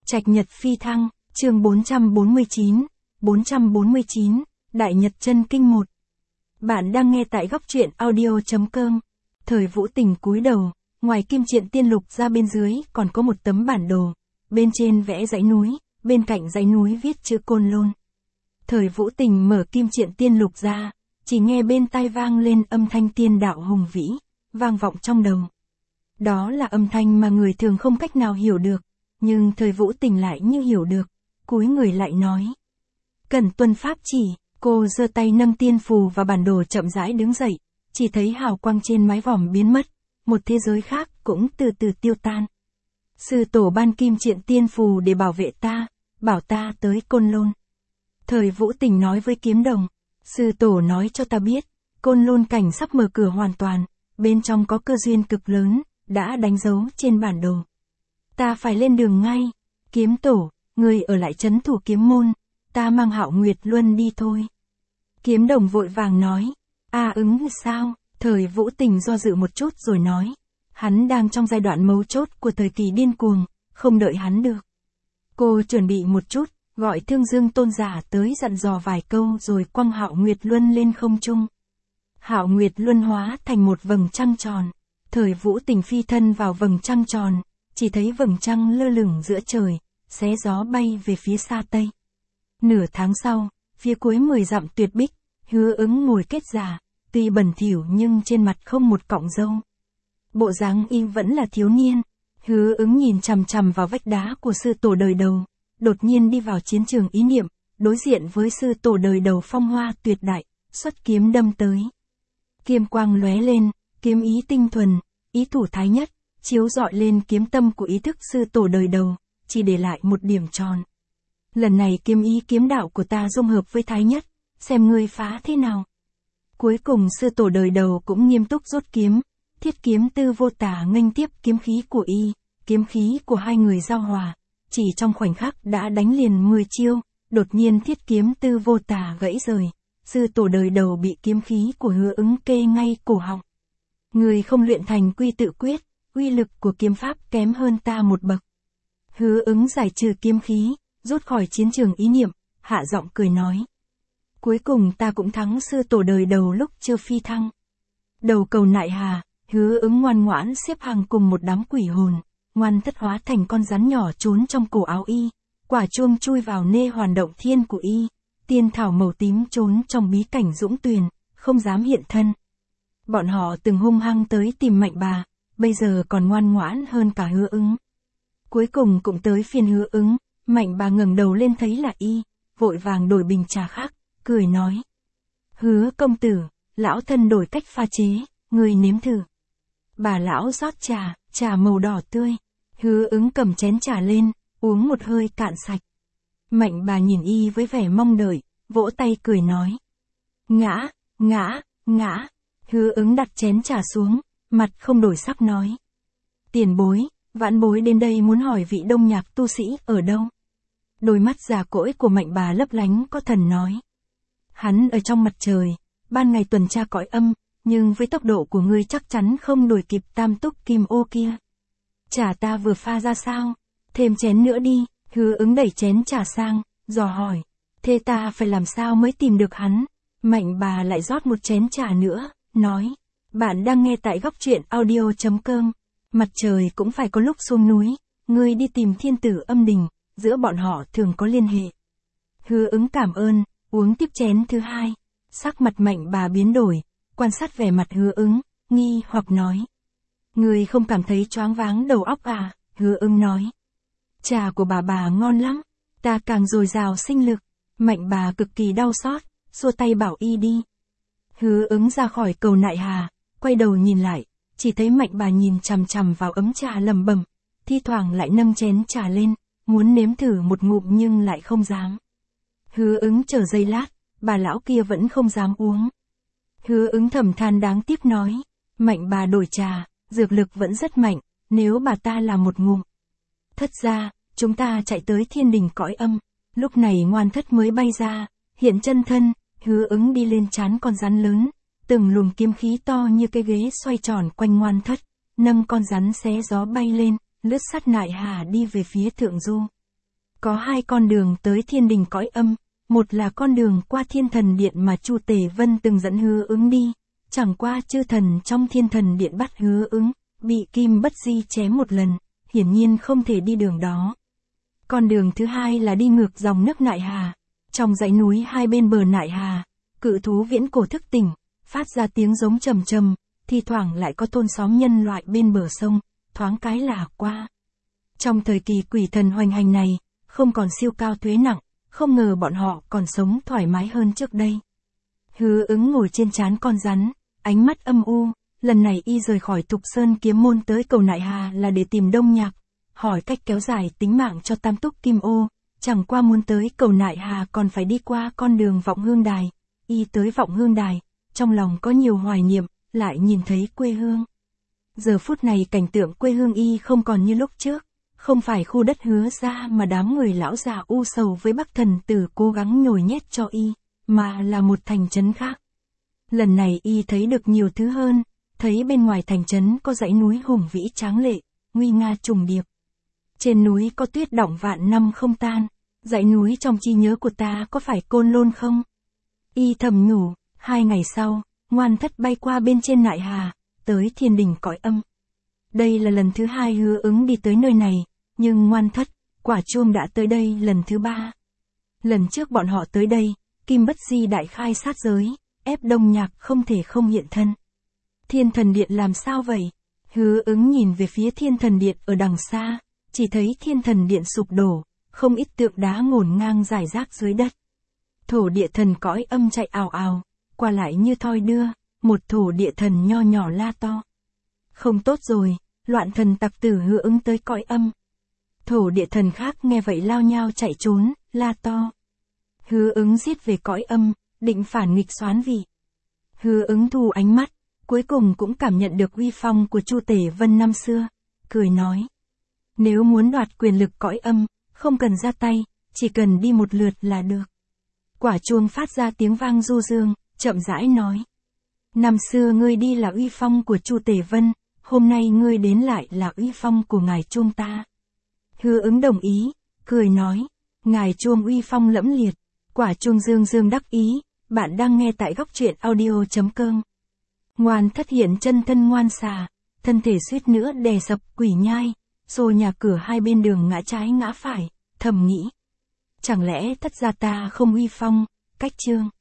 Trạch Nhật phi thăng, chương 449, Đại Nhật chân kinh 1. Bạn đang nghe tại góc truyện audio.com. Thời Vũ Tình cúi đầu, ngoài kim triện tiên lục ra bên dưới còn có một tấm bản đồ. Bên trên vẽ dãy núi, bên cạnh dãy núi viết chữ Côn Lôn. Thời Vũ Tình mở kim triện tiên lục ra, chỉ nghe bên tai vang lên âm thanh tiên đạo hùng vĩ, vang vọng trong đầu. Đó là âm thanh mà người thường không cách nào hiểu được, nhưng Thời Vũ Tình lại như hiểu được, cúi người lại nói. Cần tuân pháp chỉ, cô giơ tay nâng tiên phù và bản đồ chậm rãi đứng dậy, chỉ thấy hào quang trên mái vòm biến mất, một thế giới khác cũng từ từ tiêu tan. Sư tổ ban kim triện tiên phù để bảo vệ ta, bảo ta tới Côn Lôn. Thời Vũ Tình nói với kiếm đồng, sư tổ nói cho ta biết, Côn Lôn cảnh sắp mở cửa hoàn toàn, bên trong có cơ duyên cực lớn, đã đánh dấu trên bản đồ. Ta phải lên đường ngay, kiếm tổ, người ở lại trấn thủ kiếm môn, ta mang Hạo Nguyệt Luân đi thôi. Kiếm đồng vội vàng nói, sao, Thời Vũ Tình do dự một chút rồi nói, hắn đang trong giai đoạn mấu chốt của thời kỳ điên cuồng, không đợi hắn được. Cô chuẩn bị một chút, gọi Thương Dương tôn giả tới dặn dò vài câu rồi quăng Hạo Nguyệt Luân lên không trung. Hạo Nguyệt Luân hóa thành một vầng trăng tròn, Thời Vũ Tình phi thân vào vầng trăng tròn, chỉ thấy vầng trăng lơ lửng giữa trời, xé gió bay về phía xa tây. Nửa tháng sau, phía cuối 10 dặm tuyệt bích, Hứa Ứng ngồi kết già, tuy bẩn thỉu nhưng trên mặt không một cọng râu. Bộ dáng y vẫn là thiếu niên. Hứa Ứng nhìn chằm chằm vào vách đá của sư tổ đời đầu, đột nhiên đi vào chiến trường ý niệm, đối diện với sư tổ đời đầu phong hoa tuyệt đại, xuất kiếm đâm tới. Kiếm quang lóe lên, kiếm ý tinh thuần, ý thủ thái nhất, chiếu rọi lên kiếm tâm của ý thức sư tổ đời đầu, chỉ để lại một điểm tròn. Lần này kiếm ý kiếm đạo của ta dung hợp với thái nhất, xem ngươi phá thế nào. Cuối cùng sư tổ đời đầu cũng nghiêm túc rút kiếm, Thiết Kiếm Tư Vô Tả nghênh tiếp kiếm khí của y, kiếm khí của hai người giao hòa, chỉ trong khoảnh khắc đã đánh liền 10 chiêu, đột nhiên Thiết Kiếm Tư Vô Tả gãy rời, sư tổ đời đầu bị kiếm khí của Hứa Ứng kê ngay cổ họng. Người không luyện thành quy tự quyết, uy lực của kiếm pháp kém hơn ta một bậc. Hứa Ứng giải trừ kiếm khí, rút khỏi chiến trường ý niệm, hạ giọng cười nói. Cuối cùng ta cũng thắng sư tổ đời đầu lúc chưa phi thăng. Đầu cầu Nại Hà, Hứa Ứng ngoan ngoãn xếp hàng cùng một đám quỷ hồn, ngoan thất hóa thành con rắn nhỏ trốn trong cổ áo y, quả chuông chui vào nê hoàn động thiên của y, tiên thảo màu tím trốn trong bí cảnh dũng tuyền, không dám hiện thân. Bọn họ từng hung hăng tới tìm Mạnh Bà, bây giờ còn ngoan ngoãn hơn cả Hứa Ứng. Cuối cùng cũng tới phiên Hứa Ứng, Mạnh Bà ngẩng đầu lên thấy là y, vội vàng đổi bình trà khác, cười nói. Hứa công tử, lão thân đổi cách pha chế, người nếm thử. Bà lão rót trà màu đỏ tươi. Hứa Ứng cầm chén trà lên, uống một hơi cạn sạch. Mạnh Bà nhìn y với vẻ mong đợi, vỗ tay cười nói. Ngã. Hứa Ứng đặt chén trà xuống, mặt không đổi sắc nói. Tiền bối, vãn bối đến đây muốn hỏi vị Đông Nhạc tu sĩ ở đâu? Đôi mắt già cỗi của Mạnh Bà lấp lánh có thần nói. Hắn ở trong mặt trời, ban ngày tuần tra cõi âm, nhưng với tốc độ của ngươi chắc chắn không đuổi kịp Tam Túc Kim Ô kia. Trà ta vừa pha ra sao? Thêm chén nữa đi. Hứa Ứng đẩy chén trà sang, dò hỏi. Thế ta phải làm sao mới tìm được hắn? Mạnh Bà lại rót một chén trà nữa, nói. Bạn đang nghe tại góc truyện audio.com. Mặt trời cũng phải có lúc xuống núi, ngươi đi tìm thiên tử Âm Đình, giữa bọn họ thường có liên hệ. Hứa Ứng cảm ơn, uống tiếp chén thứ hai. Sắc mặt Mạnh Bà biến đổi, quan sát vẻ mặt Hứa Ứng, nghi hoặc nói. Ngươi không cảm thấy choáng váng đầu óc à? Hứa Ứng nói. Trà của bà ngon lắm, ta càng dồi dào sinh lực. Mạnh Bà cực kỳ đau xót, xua tay bảo y đi. Hứa Ứng ra khỏi cầu Nại Hà, quay đầu nhìn lại, chỉ thấy Mạnh Bà nhìn chằm chằm vào ấm trà lẩm bẩm, thi thoảng lại nâng chén trà lên, muốn nếm thử một ngụm nhưng lại không dám. Hứa Ứng chờ giây lát, bà lão kia vẫn không dám uống. Hứa Ứng thầm than đáng tiếc nói, Mạnh Bà đổi trà, dược lực vẫn rất mạnh, nếu bà ta làm một ngụm. Thất ra, chúng ta chạy tới thiên đình cõi âm, lúc này ngoan thất mới bay ra, hiện chân thân, Hứa Ứng đi lên trán con rắn lớn, từng luồng kiếm khí to như cái ghế xoay tròn quanh ngoan thất, nâng con rắn xé gió bay lên, lướt sát Nại Hà đi về phía thượng du. Có hai con đường tới thiên đình cõi âm, một là con đường qua thiên thần điện mà Chu Tề Vân từng dẫn Hứa Ứng đi, chẳng qua chư thần trong thiên thần điện bắt Hứa Ứng, bị Kim Bất Di chém một lần, hiển nhiên không thể đi đường đó. Con đường thứ hai là đi ngược dòng nước Nại Hà, trong dãy núi hai bên bờ Nại Hà, cự thú viễn cổ thức tỉnh, phát ra tiếng giống trầm trầm, thi thoảng lại có thôn xóm nhân loại bên bờ sông, thoáng cái là qua. Trong thời kỳ quỷ thần hoành hành này, không còn siêu cao thuế nặng, không ngờ bọn họ còn sống thoải mái hơn trước đây. Hứa Ứng ngồi trên trán con rắn, ánh mắt âm u, lần này y rời khỏi Thục Sơn Kiếm Môn tới cầu Nại Hà là để tìm Đông Nhạc, hỏi cách kéo dài tính mạng cho Tam Túc Kim Ô, chẳng qua muốn tới cầu Nại Hà còn phải đi qua con đường Vọng Hương Đài, y tới Vọng Hương Đài, trong lòng có nhiều hoài niệm, lại nhìn thấy quê hương. Giờ phút này cảnh tượng quê hương y không còn như lúc trước, không phải khu đất Hứa gia mà đám người lão già u sầu với Bắc Thần Tử cố gắng nhồi nhét cho y, mà là một thành trấn khác. Lần này y thấy được nhiều thứ hơn, thấy bên ngoài thành trấn có dãy núi hùng vĩ tráng lệ, nguy nga trùng điệp. Trên núi có tuyết đọng vạn năm không tan, dãy núi trong trí nhớ của ta có phải Côn Lôn không? Y thầm nhủ, 2 ngày sau, Ngoan Thất bay qua bên trên Nại Hà, tới thiên đình cõi âm. Đây là lần thứ 2 Hứa Ứng đi tới nơi này, nhưng Ngoan Thất, Quả Chuông đã tới đây lần thứ 3. Lần trước bọn họ tới đây, Kim Bất Di đại khai sát giới, ép Đông Nhạc không thể không hiện thân. Thiên thần điện làm sao vậy? Hứa Ứng nhìn về phía thiên thần điện ở đằng xa, chỉ thấy thiên thần điện sụp đổ, không ít tượng đá ngổn ngang rải rác dưới đất. Thổ địa thần cõi âm chạy ào ào, qua lại như thoi đưa, một thổ địa thần nho nhỏ la to. Không tốt rồi, loạn thần tặc tử Hứa Ứng tới cõi âm. Thổ địa thần khác nghe vậy lao nhao chạy trốn, la to. Hứa Ứng giết về cõi âm, định phản nghịch soán vị. Hứa Ứng thu ánh mắt, cuối cùng cũng cảm nhận được uy phong của Chu Tề Vân năm xưa, cười nói. Nếu muốn đoạt quyền lực cõi âm, không cần ra tay, chỉ cần đi một lượt là được. Quả Chuông phát ra tiếng vang du dương, chậm rãi nói. Năm xưa ngươi đi là uy phong của Chu Tề Vân, hôm nay ngươi đến lại là uy phong của ngài Chuông ta. Hứa Ứng đồng ý, cười nói. Ngài Chuông uy phong lẫm liệt. Quả Chuông dương dương đắc ý, bạn đang nghe tại góc truyện audio.com. Ngoan Thất hiện chân thân ngoan xà, thân thể suýt nữa đè sập quỷ nhai, xô nhà cửa hai bên đường ngã trái ngã phải, thầm nghĩ. Chẳng lẽ Thất gia ta không uy phong, cách chương.